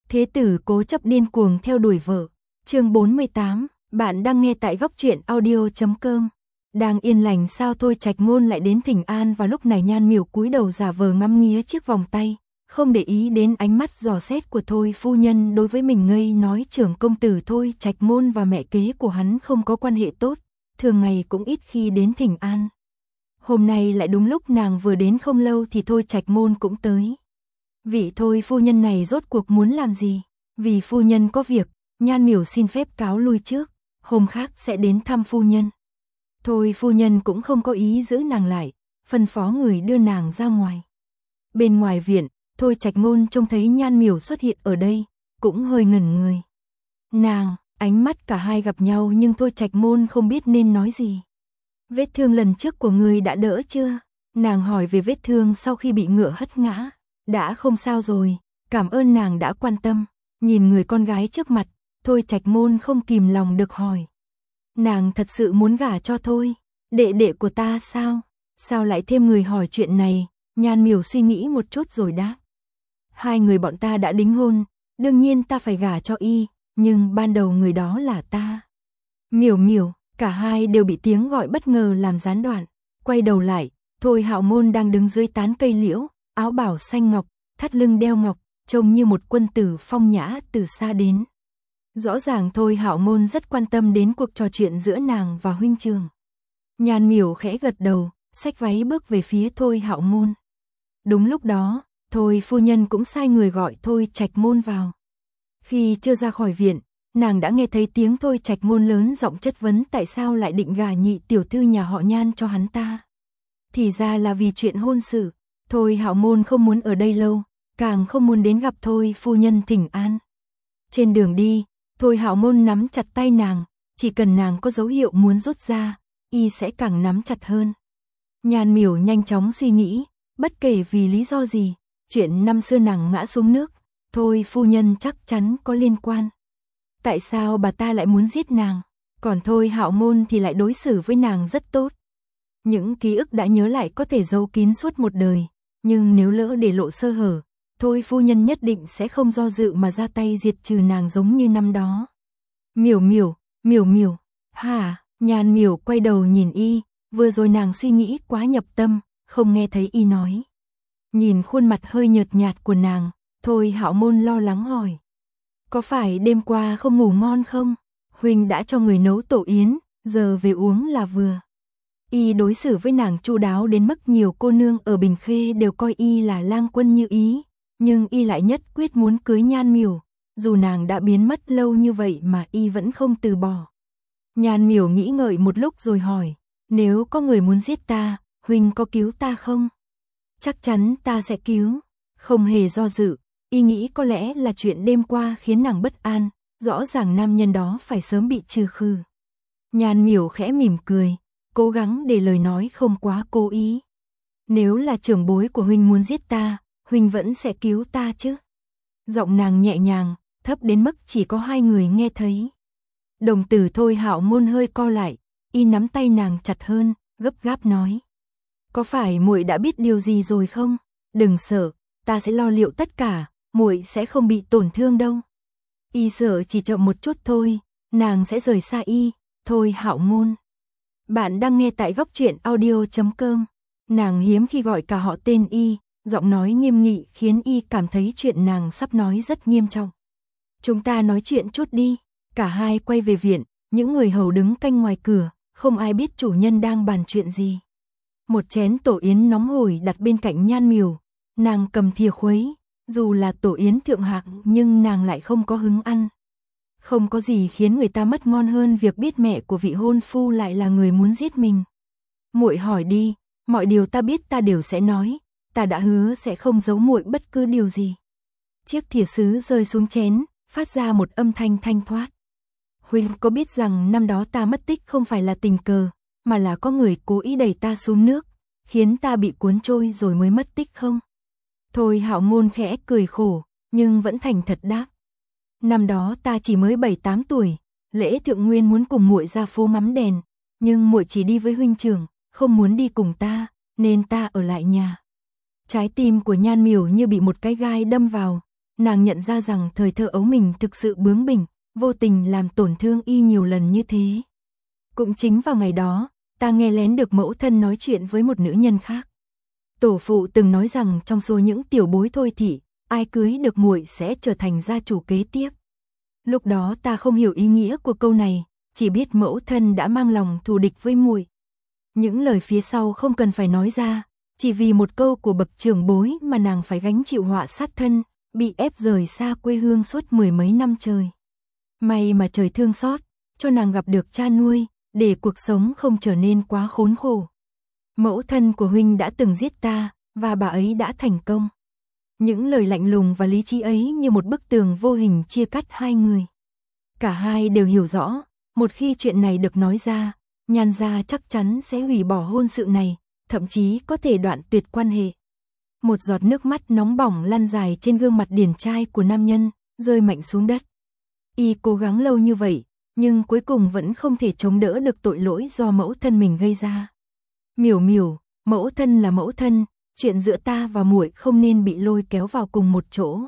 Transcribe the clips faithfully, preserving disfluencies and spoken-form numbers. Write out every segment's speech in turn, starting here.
Thế tử cố chấp điên cuồng theo đuổi vợ. Chương bốn mươi tám, bạn đang nghe tại góc truyện audio chấm com. Đang yên lành sao Thôi Trạch Ngôn lại đến thỉnh an vào lúc này. Nhan Miểu cúi đầu giả vờ ngắm nghía chiếc vòng tay, không để ý đến ánh mắt dò xét của Thôi phu nhân đối với mình, ngây nói trưởng công tử Thôi Trạch Ngôn và mẹ kế của hắn không có quan hệ tốt, thường ngày cũng ít khi đến thỉnh an. Hôm nay lại đúng lúc nàng vừa đến không lâu thì Thôi Trạch Ngôn cũng tới. Vị Thôi phu nhân này rốt cuộc muốn làm gì? Vì phu nhân có việc, Nhan Miểu xin phép cáo lui trước, hôm khác sẽ đến thăm phu nhân. Thôi phu nhân cũng không có ý giữ nàng lại, phân phó người đưa nàng ra ngoài. Bên ngoài viện, Thôi Trạch Ngôn trông thấy Nhan Miểu xuất hiện ở đây, cũng hơi ngẩn người. Nàng, ánh mắt cả hai gặp nhau nhưng Thôi Trạch Ngôn không biết nên nói gì. Vết thương lần trước của người đã đỡ chưa? Nàng hỏi về vết thương sau khi bị ngựa hất ngã. Đã không sao rồi, cảm ơn nàng đã quan tâm. Nhìn người con gái trước mặt, Thôi Trạch Ngôn không kìm lòng được hỏi. Nàng thật sự muốn gả cho Thôi? Đệ đệ của ta sao? Sao lại thêm người hỏi chuyện này? Nhan Miểu suy nghĩ một chút rồi đáp. Hai người bọn ta đã đính hôn, đương nhiên ta phải gả cho y, nhưng ban đầu người đó là ta. Miểu Miểu, cả hai đều bị tiếng gọi bất ngờ làm gián đoạn. Quay đầu lại, Thôi Hạo Môn đang đứng dưới tán cây liễu, áo bào xanh ngọc, thắt lưng đeo ngọc, trông như một quân tử phong nhã từ xa đến. Rõ ràng Thôi Hạo Môn rất quan tâm đến cuộc trò chuyện giữa nàng và huynh trưởng. Nhan Miểu khẽ gật đầu, xách váy bước về phía Thôi Hạo Môn. Đúng lúc đó, Thôi phu nhân cũng sai người gọi Thôi Trạch Ngôn vào. Khi chưa ra khỏi viện, nàng đã nghe thấy tiếng Thôi Trạch Ngôn lớn giọng chất vấn tại sao lại định gả nhị tiểu thư nhà họ Nhan cho hắn ta. Thì ra là vì chuyện hôn sự. Thôi Hạo Môn không muốn ở đây lâu, càng không muốn đến gặp Thôi phu nhân thỉnh an. Trên đường đi, Thôi Hạo Môn nắm chặt tay nàng, chỉ cần nàng có dấu hiệu muốn rút ra, y sẽ càng nắm chặt hơn. Nhan Miểu nhanh chóng suy nghĩ, bất kể vì lý do gì, chuyện năm xưa nàng ngã xuống nước, Thôi phu nhân chắc chắn có liên quan. Tại sao bà ta lại muốn giết nàng, còn Thôi Hạo Môn thì lại đối xử với nàng rất tốt. Những ký ức đã nhớ lại có thể giấu kín suốt một đời, nhưng nếu lỡ để lộ sơ hở, Thôi phu nhân nhất định sẽ không do dự mà ra tay diệt trừ nàng giống như năm đó. Miểu Miểu, Miểu Miểu, hả? Nhan Miểu quay đầu nhìn y, vừa rồi nàng suy nghĩ quá nhập tâm, không nghe thấy y nói. Nhìn khuôn mặt hơi nhợt nhạt của nàng, Thôi Hạo Môn lo lắng hỏi. Có phải đêm qua không ngủ ngon không? Huynh đã cho người nấu tổ yến, giờ về uống là vừa. Y đối xử với nàng chu đáo đến mức nhiều cô nương ở Bình Khê đều coi y là lang quân như ý, nhưng y lại nhất quyết muốn cưới Nhan Miểu, dù nàng đã biến mất lâu như vậy mà y vẫn không từ bỏ. Nhan Miểu nghĩ ngợi một lúc rồi hỏi, nếu có người muốn giết ta, huynh có cứu ta không? Chắc chắn ta sẽ cứu. Không hề do dự, y nghĩ có lẽ là chuyện đêm qua khiến nàng bất an, rõ ràng nam nhân đó phải sớm bị trừ khử. Nhan Miểu khẽ mỉm cười, cố gắng để lời nói không quá cố ý. Nếu là trưởng bối của huynh muốn giết ta, huynh vẫn sẽ cứu ta chứ? Giọng nàng nhẹ nhàng, thấp đến mức chỉ có hai người nghe thấy. Đồng tử Thôi Hạo Môn hơi co lại, y nắm tay nàng chặt hơn, gấp gáp nói. Có phải muội đã biết điều gì rồi không? Đừng sợ, ta sẽ lo liệu tất cả, muội sẽ không bị tổn thương đâu. Y sợ chỉ chậm một chút thôi, nàng sẽ rời xa y. Thôi Hạo Môn. Bạn đang nghe tại góc truyện audio chấm com. Nàng hiếm khi gọi cả họ tên y, giọng nói nghiêm nghị khiến y cảm thấy chuyện nàng sắp nói rất nghiêm trọng. Chúng ta nói chuyện chút đi. Cả hai quay về viện, những người hầu đứng canh ngoài cửa, không ai biết chủ nhân đang bàn chuyện gì. Một chén tổ yến nóng hổi đặt bên cạnh Nhan Miểu, nàng cầm thìa khuấy, dù là tổ yến thượng hạng nhưng nàng lại không có hứng ăn. Không có gì khiến người ta mất ngon hơn việc biết mẹ của vị hôn phu lại là người muốn giết mình. Muội hỏi đi, mọi điều ta biết ta đều sẽ nói, ta đã hứa sẽ không giấu muội bất cứ điều gì. Chiếc thìa sứ rơi xuống chén, phát ra một âm thanh thanh thoát. Huynh có biết rằng năm đó ta mất tích không phải là tình cờ, mà là có người cố ý đẩy ta xuống nước, khiến ta bị cuốn trôi rồi mới mất tích không? Thôi Hạo Môn khẽ cười khổ, nhưng vẫn thành thật đáp. Năm đó ta chỉ mới bảy tám tuổi, Lễ Thượng Nguyên muốn cùng muội ra phố ngắm đèn, nhưng muội chỉ đi với huynh trưởng, không muốn đi cùng ta, nên ta ở lại nhà. Trái tim của Nhan Miểu như bị một cái gai đâm vào, nàng nhận ra rằng thời thơ ấu mình thực sự bướng bỉnh, vô tình làm tổn thương y nhiều lần như thế. Cũng chính vào ngày đó, ta nghe lén được mẫu thân nói chuyện với một nữ nhân khác. Tổ phụ từng nói rằng trong số những tiểu bối thôi thì, ai cưới được muội sẽ trở thành gia chủ kế tiếp. Lúc đó ta không hiểu ý nghĩa của câu này, chỉ biết mẫu thân đã mang lòng thù địch với muội. Những lời phía sau không cần phải nói ra, chỉ vì một câu của bậc trưởng bối mà nàng phải gánh chịu họa sát thân, bị ép rời xa quê hương suốt mười mấy năm trời. May mà trời thương xót, cho nàng gặp được cha nuôi, để cuộc sống không trở nên quá khốn khổ. Mẫu thân của huynh đã từng giết ta, và bà ấy đã thành công. Những lời lạnh lùng và lý trí ấy như một bức tường vô hình chia cắt hai người. Cả hai đều hiểu rõ, một khi chuyện này được nói ra, Nhan gia chắc chắn sẽ hủy bỏ hôn sự này, thậm chí có thể đoạn tuyệt quan hệ. Một giọt nước mắt nóng bỏng lăn dài trên gương mặt điển trai của nam nhân, rơi mạnh xuống đất. Y cố gắng lâu như vậy, nhưng cuối cùng vẫn không thể chống đỡ được tội lỗi do mẫu thân mình gây ra. Miểu miểu, mẫu thân là mẫu thân, chuyện giữa ta và muội không nên bị lôi kéo vào cùng một chỗ.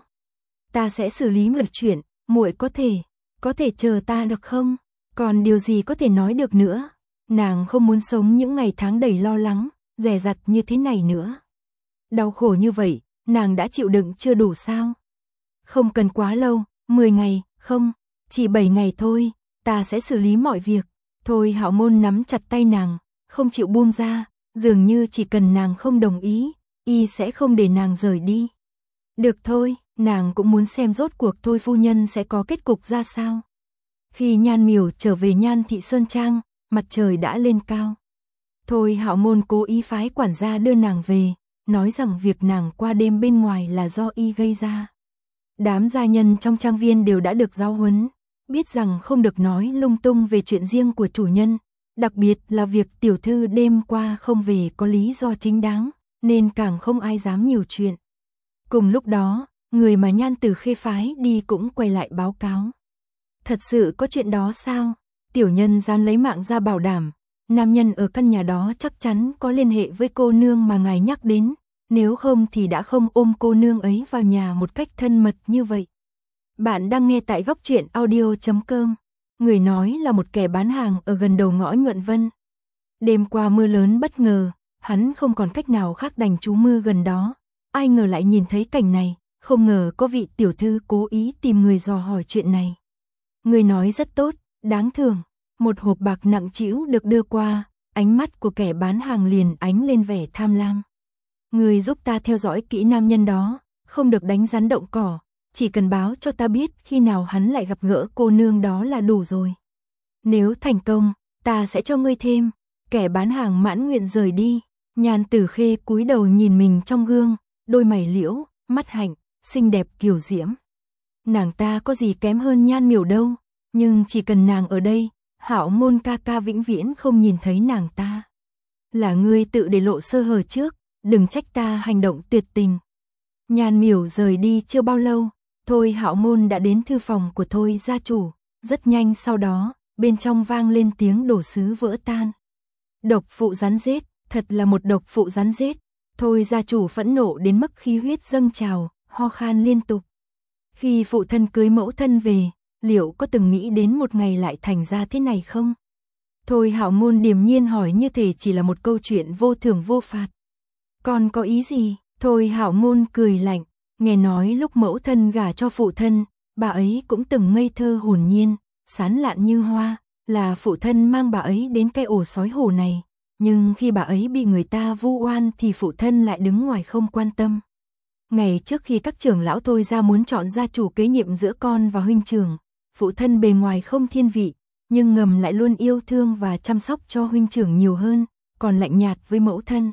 Ta sẽ xử lý mọi chuyện, muội có thể, có thể chờ ta được không? Còn điều gì có thể nói được nữa? Nàng không muốn sống những ngày tháng đầy lo lắng, dè dặt như thế này nữa. Đau khổ như vậy, nàng đã chịu đựng chưa đủ sao? Không cần quá lâu, mười ngày, không, chỉ bảy ngày thôi, ta sẽ xử lý mọi việc. Thôi Hạo Môn nắm chặt tay nàng, không chịu buông ra, dường như chỉ cần nàng không đồng ý, y sẽ không để nàng rời đi. Được thôi, nàng cũng muốn xem rốt cuộc Thôi phu nhân sẽ có kết cục ra sao. Khi Nhan Miểu trở về Nhan Thị Sơn Trang, mặt trời đã lên cao. Thôi Hạo Môn cố ý phái quản gia đưa nàng về, nói rằng việc nàng qua đêm bên ngoài là do y gây ra. Đám gia nhân trong trang viên đều đã được giáo huấn, biết rằng không được nói lung tung về chuyện riêng của chủ nhân, đặc biệt là việc tiểu thư đêm qua không về có lý do chính đáng, nên càng không ai dám nhiều chuyện. Cùng lúc đó, người mà Nhan Tử Khê phái đi cũng quay lại báo cáo. Thật sự có chuyện đó sao? Tiểu nhân dám lấy mạng ra bảo đảm, nam nhân ở căn nhà đó chắc chắn có liên hệ với cô nương mà ngài nhắc đến, nếu không thì đã không ôm cô nương ấy vào nhà một cách thân mật như vậy. Bạn đang nghe tại góc truyện audio chấm com. Người nói là một kẻ bán hàng ở gần đầu ngõ Nhuận Vân. Đêm qua mưa lớn bất ngờ, hắn không còn cách nào khác đành trú mưa gần đó. Ai ngờ lại nhìn thấy cảnh này, không ngờ có vị tiểu thư cố ý tìm người dò hỏi chuyện này. Người nói rất tốt, đáng thưởng. Một hộp bạc nặng trĩu được đưa qua, ánh mắt của kẻ bán hàng liền ánh lên vẻ tham lam. Người giúp ta theo dõi kỹ nam nhân đó, không được đánh rắn động cỏ, chỉ cần báo cho ta biết khi nào hắn lại gặp gỡ cô nương đó là đủ rồi. Nếu thành công, ta sẽ cho ngươi thêm. Kẻ bán hàng mãn nguyện rời đi. Nhan Tử Khê cúi đầu nhìn mình trong gương, đôi mày liễu, mắt hạnh, xinh đẹp kiều diễm. Nàng ta có gì kém hơn Nhan Miểu đâu, nhưng chỉ cần nàng ở đây, Hạo Môn ca ca vĩnh viễn không nhìn thấy nàng ta. Là ngươi tự để lộ sơ hở trước, đừng trách ta hành động tuyệt tình. Nhan Miểu rời đi chưa bao lâu, Thôi Hạo Môn đã đến thư phòng của Thôi gia chủ, rất nhanh sau đó, bên trong vang lên tiếng đồ sứ vỡ tan. Độc phụ rắn rết, thật là một độc phụ rắn rết. Thôi gia chủ phẫn nộ đến mức khí huyết dâng trào, ho khan liên tục. Khi phụ thân cưới mẫu thân về, liệu có từng nghĩ đến một ngày lại thành ra thế này không? Thôi Hạo Môn điềm nhiên hỏi như thể chỉ là một câu chuyện vô thưởng vô phạt. Con có ý gì? Thôi Hạo Môn cười lạnh, nghe nói lúc mẫu thân gả cho phụ thân, bà ấy cũng từng ngây thơ hồn nhiên, sán lạn như hoa, là phụ thân mang bà ấy đến cái ổ sói hổ này, nhưng khi bà ấy bị người ta vu oan thì phụ thân lại đứng ngoài không quan tâm. Ngày trước khi các trưởng lão Thôi gia muốn chọn gia chủ kế nhiệm giữa con và huynh trưởng, phụ thân bề ngoài không thiên vị, nhưng ngầm lại luôn yêu thương và chăm sóc cho huynh trưởng nhiều hơn, còn lạnh nhạt với mẫu thân.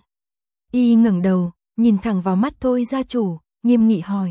Y ngẩng đầu, nhìn thẳng vào mắt Thôi gia chủ, nghiêm nghị hỏi.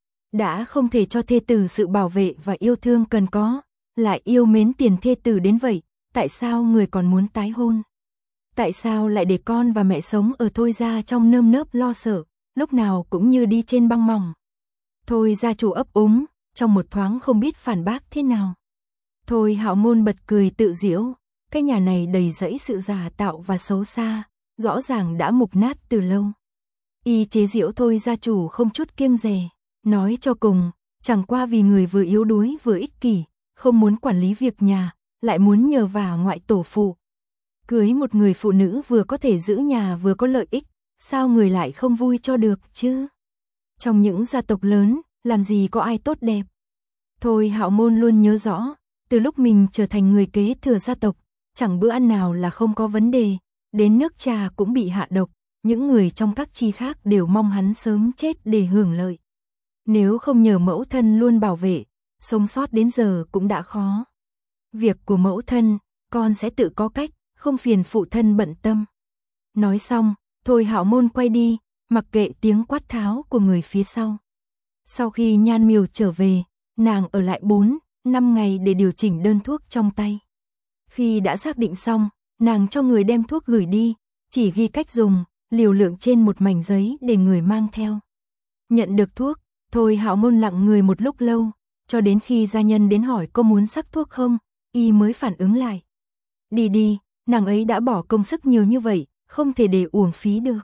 Đã không thể cho thê tử sự bảo vệ và yêu thương cần có, lại yêu mến tiền thê tử đến vậy, tại sao người còn muốn tái hôn? Tại sao lại để con và mẹ sống ở Thôi gia trong nơm nớp lo sợ, lúc nào cũng như đi trên băng mỏng? Thôi gia chủ ấp úng, trong một thoáng không biết phản bác thế nào. Thôi Hạo Môn bật cười tự giễu, cái nhà này đầy rẫy sự giả tạo và xấu xa, rõ ràng đã mục nát từ lâu. Y chế giễu Thôi gia chủ không chút kiêng dè, nói cho cùng, Chẳng qua vì người vừa yếu đuối vừa ích kỷ, không muốn quản lý việc nhà, lại muốn nhờ vả ngoại tổ phụ. Cưới một người phụ nữ vừa có thể giữ nhà vừa có lợi ích, sao người lại không vui cho được chứ? Trong những gia tộc lớn, làm gì có ai tốt đẹp. Thôi Hạo Môn luôn nhớ rõ, từ lúc mình trở thành người kế thừa gia tộc, chẳng bữa ăn nào là không có vấn đề, đến nước trà cũng bị hạ độc, những người trong các chi khác đều mong hắn sớm chết để hưởng lợi. Nếu không nhờ mẫu thân luôn bảo vệ, sống sót đến giờ cũng đã khó. Việc của mẫu thân, con sẽ tự có cách, không phiền phụ thân bận tâm. Nói xong, Thôi Hạo Môn quay đi, mặc kệ tiếng quát tháo của người phía sau. Sau khi Nhan Miều trở về, nàng ở lại bốn, năm ngày để điều chỉnh đơn thuốc trong tay. Khi đã xác định xong, nàng cho người đem thuốc gửi đi, chỉ ghi cách dùng, liều lượng trên một mảnh giấy để người mang theo. Nhận được thuốc, Thôi Hạo Môn lặng người một lúc lâu, cho đến khi gia nhân đến hỏi có muốn sắc thuốc không, y mới phản ứng lại. Đi đi, nàng ấy đã bỏ công sức nhiều như vậy, không thể để uổng phí được.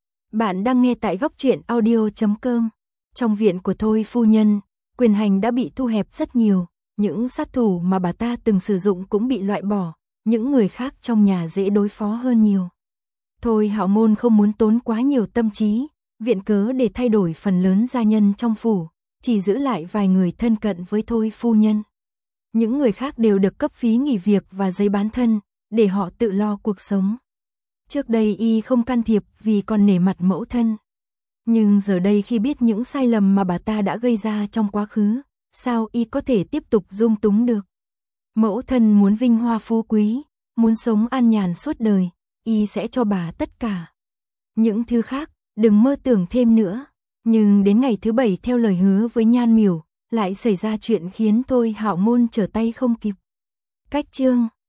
Bạn đang nghe tại góc truyện audio chấm com. Trong viện của Thôi phu nhân, quyền hành đã bị thu hẹp rất nhiều, những sát thủ mà bà ta từng sử dụng cũng bị loại bỏ, những người khác trong nhà dễ đối phó hơn nhiều. Thôi Hạo Môn không muốn tốn quá nhiều tâm trí, viện cớ để thay đổi phần lớn gia nhân trong phủ, chỉ giữ lại vài người thân cận với Thôi phu nhân. Những người khác đều được cấp phí nghỉ việc và giấy bán thân, để họ tự lo cuộc sống. Trước đây y không can thiệp vì còn nể mặt mẫu thân. Nhưng giờ đây khi biết những sai lầm mà bà ta đã gây ra trong quá khứ, sao y có thể tiếp tục dung túng được? Mẫu thân muốn vinh hoa phú quý, muốn sống an nhàn suốt đời, y sẽ cho bà tất cả. Những thứ khác, đừng mơ tưởng thêm nữa. Nhưng đến ngày thứ bảy theo lời hứa với Nhan Miểu, lại xảy ra chuyện khiến Thôi Hạo Môn trở tay không kịp. Cách chương